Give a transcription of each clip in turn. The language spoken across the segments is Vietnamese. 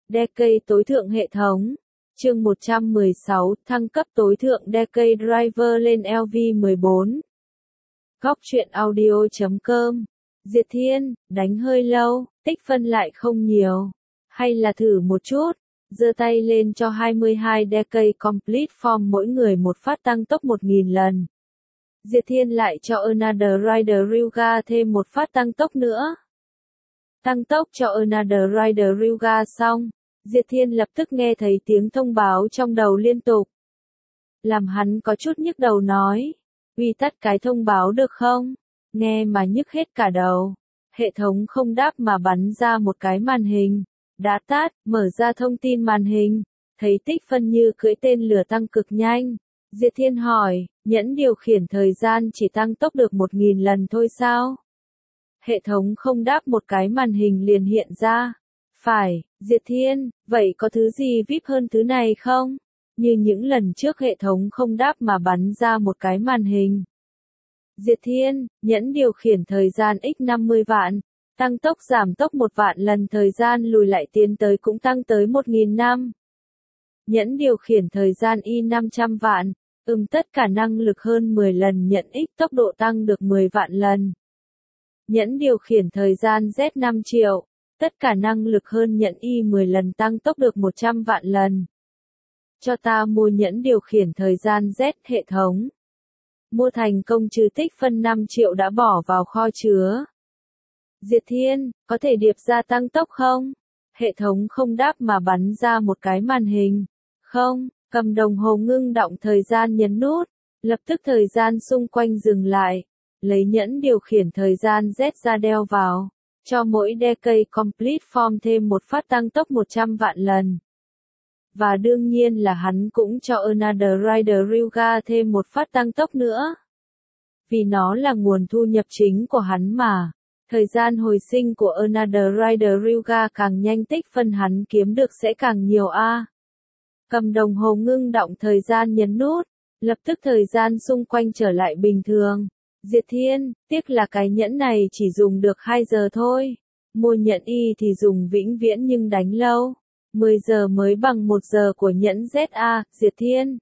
Decade tối thượng hệ thống. Chương 116, thăng cấp tối thượng Decade Driver lên LV14. Góc truyện audio.com. Diệt Thiên, đánh hơi lâu, tích phân lại không nhiều. Hay là thử một chút, giơ tay lên cho 22 Decade Complete Form mỗi người một phát tăng tốc 1000 lần. Diệt Thiên lại cho Another Rider Ryuga thêm một phát tăng tốc nữa. Tăng tốc cho Another Rider Ryuga xong, Diệt Thiên lập tức nghe thấy tiếng thông báo trong đầu liên tục. Làm hắn có chút nhức đầu nói, uy tắt cái thông báo được không? Nghe mà nhức hết cả đầu. Hệ thống không đáp mà bắn ra một cái màn hình. Đã tắt, mở ra thông tin màn hình. Thấy tích phân như cưỡi tên lửa tăng cực nhanh. Diệt Thiên hỏi, nhẫn điều khiển thời gian chỉ tăng tốc được 1000 lần thôi sao? Hệ thống không đáp một cái màn hình liền hiện ra. Phải, Diệt Thiên, vậy có thứ gì VIP hơn thứ này không? Như những lần trước hệ thống không đáp mà bắn ra một cái màn hình. Diệt Thiên, nhẫn điều khiển thời gian x 50 vạn, tăng tốc giảm tốc 1 vạn lần thời gian lùi lại tiến tới cũng tăng tới 1000 năm. Nhẫn điều khiển thời gian y 500 vạn, tất cả năng lực hơn 10 lần nhận x tốc độ tăng được 10 vạn lần. Nhẫn điều khiển thời gian Z 5 triệu, tất cả năng lực hơn nhận y 10 lần tăng tốc được 100 vạn lần. Cho ta mua nhẫn điều khiển thời gian Z hệ thống. Mua thành công trừ tích phân 5 triệu đã bỏ vào kho chứa. Diệt Thiên, có thể điệp ra tăng tốc không? Hệ thống không đáp mà bắn ra một cái màn hình. Không, cầm đồng hồ ngưng động thời gian nhấn nút. Lập tức thời gian xung quanh dừng lại. Lấy nhẫn điều khiển thời gian Z ra đeo vào. Cho mỗi Decade Complete Form thêm một phát tăng tốc 100 vạn lần. Và đương nhiên là hắn cũng cho Another Rider Ryuga thêm một phát tăng tốc nữa. Vì nó là nguồn thu nhập chính của hắn mà. Thời gian hồi sinh của Another Rider Ryuga càng nhanh tích phân hắn kiếm được sẽ càng nhiều a. Cầm đồng hồ ngưng động thời gian nhấn nút. Lập tức thời gian xung quanh trở lại bình thường. Diệt Thiên, tiếc là cái nhẫn này chỉ dùng được 2 giờ thôi. Mua nhẫn y thì dùng vĩnh viễn nhưng đánh lâu. 10 giờ mới bằng 1 giờ của nhẫn ZA, Diệt Thiên.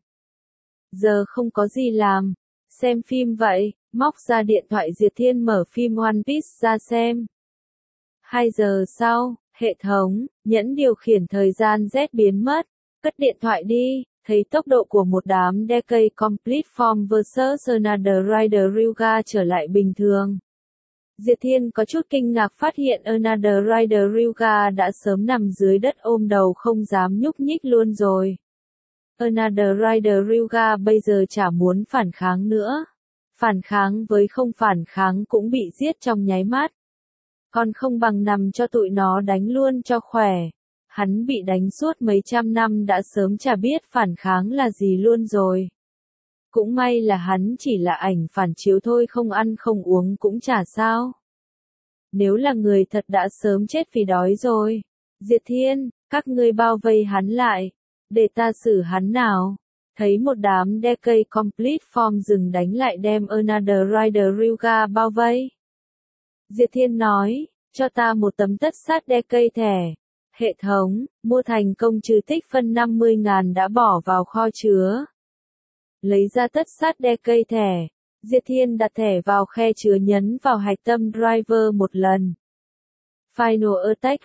Giờ không có gì làm. Xem phim vậy, móc ra điện thoại Diệt Thiên mở phim One Piece ra xem. 2 giờ sau, hệ thống, nhẫn điều khiển thời gian Z biến mất. Cất điện thoại đi, thấy tốc độ của một đám Decade Complete Form vs Another Rider Ryuga trở lại bình thường. Diệt Thiên có chút kinh ngạc phát hiện Another Rider Ryuga đã sớm nằm dưới đất ôm đầu không dám nhúc nhích luôn rồi. Another Rider Ryuga bây giờ chả muốn phản kháng nữa. Phản kháng với không phản kháng cũng bị giết trong nháy mắt. Còn không bằng nằm cho tụi nó đánh luôn cho khỏe. Hắn bị đánh suốt mấy trăm năm đã sớm chả biết phản kháng là gì luôn rồi. Cũng may là hắn chỉ là ảnh phản chiếu thôi, không ăn không uống cũng chả sao. Nếu là người thật đã sớm chết vì đói rồi. Diệt Thiên, các ngươi bao vây hắn lại. Để ta xử hắn nào. Thấy một đám Decade Complete Form dừng đánh lại đem Another Rider Ryuga bao vây. Diệt Thiên nói, cho ta một tấm tất sát Decade thẻ. Hệ thống, mua thành công trừ tích phân 50.000 đã bỏ vào kho chứa. Lấy ra tất sát Decade thẻ. Diệt Thiên đặt thẻ vào khe chứa nhấn vào hạch tâm driver một lần. Final Attack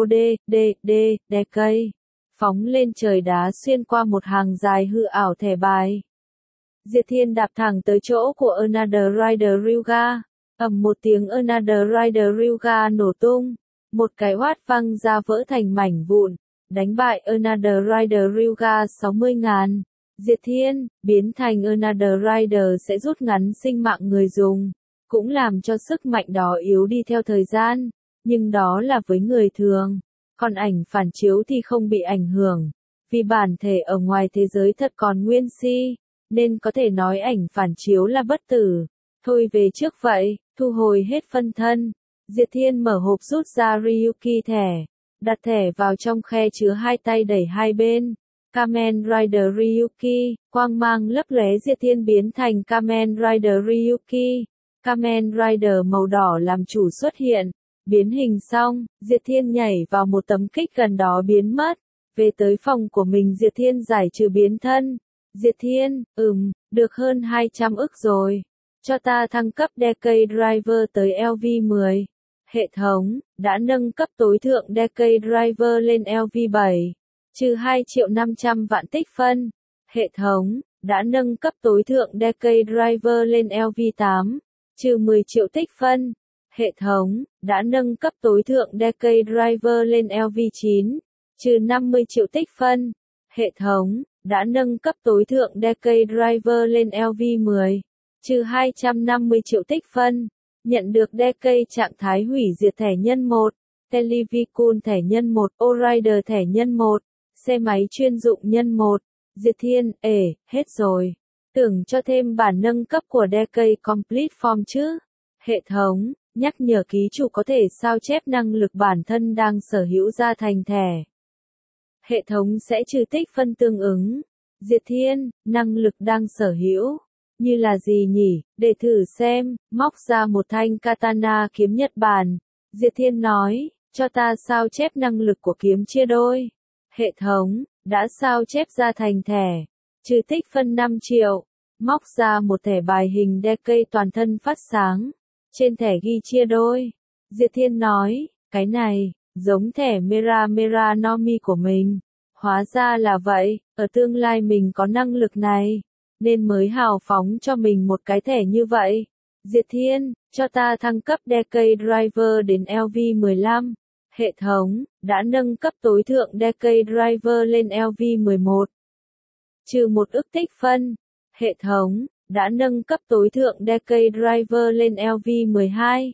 D, Decade. Phóng lên trời đá xuyên qua một hàng dài hư ảo thẻ bài. Diệt Thiên đạp thẳng tới chỗ của Another Rider Ryuga. Ầm một tiếng Another Rider Ryuga nổ tung. Một cái oát văng ra vỡ thành mảnh vụn. Đánh bại Another Rider Ryuga 60.000. Diệt Thiên, biến thành Another Rider sẽ rút ngắn sinh mạng người dùng. Cũng làm cho sức mạnh đó yếu đi theo thời gian. Nhưng đó là với người thường. Còn ảnh phản chiếu thì không bị ảnh hưởng. Vì bản thể ở ngoài thế giới thật còn nguyên si. Nên có thể nói ảnh phản chiếu là bất tử. Thôi về trước vậy, thu hồi hết phân thân. Diệt Thiên mở hộp rút ra Ryuki thẻ. Đặt thẻ vào trong khe chứa hai tay đẩy hai bên. Kamen Rider Ryuki, quang mang lấp lóe Diệt Thiên biến thành Kamen Rider Ryuki. Kamen Rider màu đỏ làm chủ xuất hiện. Biến hình xong, Diệt Thiên nhảy vào một tấm kích gần đó biến mất. Về tới phòng của mình Diệt Thiên giải trừ biến thân. Diệt Thiên, được hơn 200 ức rồi. Cho ta thăng cấp Decade Driver tới LV10. Hệ thống, đã nâng cấp tối thượng Decade Driver lên LV7. Trừ 2.500.000 tích phân. Hệ thống, đã nâng cấp tối thượng Decade Driver lên LV8. Trừ 10 triệu tích phân. Hệ thống, đã nâng cấp tối thượng Decade Driver lên LV9. Trừ 50 triệu tích phân. Hệ thống, đã nâng cấp tối thượng Decade Driver lên LV10. Trừ 250 triệu tích phân. Nhận được Decade trạng thái hủy diệt thẻ nhân 1. Televicool thẻ nhân 1. Orider thẻ nhân 1. Xe máy chuyên dụng nhân 1. Diệt Thiên, hết rồi. Tưởng cho thêm bản nâng cấp của Decade Complete Form chứ. Hệ thống, nhắc nhở ký chủ có thể sao chép năng lực bản thân đang sở hữu ra thành thẻ. Hệ thống sẽ trừ tích phân tương ứng. Diệt Thiên, năng lực đang sở hữu. Như là gì nhỉ, để thử xem, móc ra một thanh katana kiếm Nhật Bản. Diệt Thiên nói, cho ta sao chép năng lực của kiếm chia đôi. Hệ thống, đã sao chép ra thành thẻ. Trừ tích phân 5 triệu. Móc ra một thẻ bài hình Decade toàn thân phát sáng. Trên thẻ ghi chia đôi. Diệt Thiên nói, cái này, giống thẻ Mera Mera Nomi của mình. Hóa ra là vậy, ở tương lai mình có năng lực này. Nên mới hào phóng cho mình một cái thẻ như vậy. Diệt Thiên, cho ta thăng cấp Decade Driver đến LV15. Hệ thống, đã nâng cấp tối thượng Decade Driver lên LV11. Trừ 1 ức tích phân. Hệ thống, đã nâng cấp tối thượng Decade Driver lên LV12.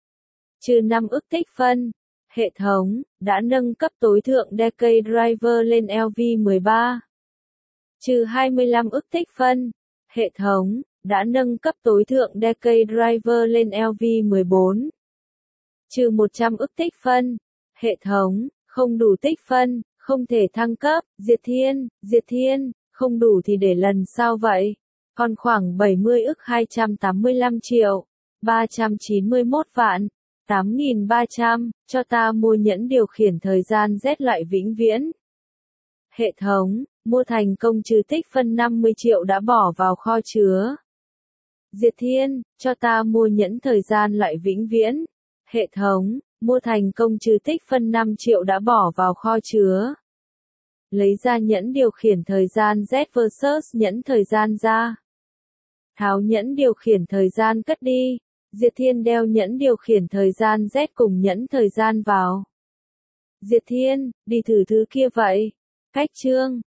Trừ 5 ức tích phân. Hệ thống, đã nâng cấp tối thượng Decade Driver lên LV13. Trừ 25 ức tích phân. Hệ thống, đã nâng cấp tối thượng Decade Driver lên LV14. Trừ 100 ức tích phân. Hệ thống, không đủ tích phân, không thể thăng cấp. Diệt Thiên, không đủ thì để lần sau vậy. Còn khoảng 70 ức 285 triệu, 391 vạn, 8.300, cho ta mua nhẫn điều khiển thời gian Z loại vĩnh viễn. Hệ thống, mua thành công trừ tích phân 50 triệu đã bỏ vào kho chứa. Diệt Thiên, cho ta mua nhẫn thời gian loại vĩnh viễn. Hệ thống, mua thành công trừ tích phân 5 triệu đã bỏ vào kho chứa. Lấy ra nhẫn điều khiển thời gian Z vs nhẫn thời gian ra. Tháo nhẫn điều khiển thời gian cất đi. Diệt Thiên đeo nhẫn điều khiển thời gian Z cùng nhẫn thời gian vào. Diệt Thiên, đi thử thứ kia vậy. Cách chương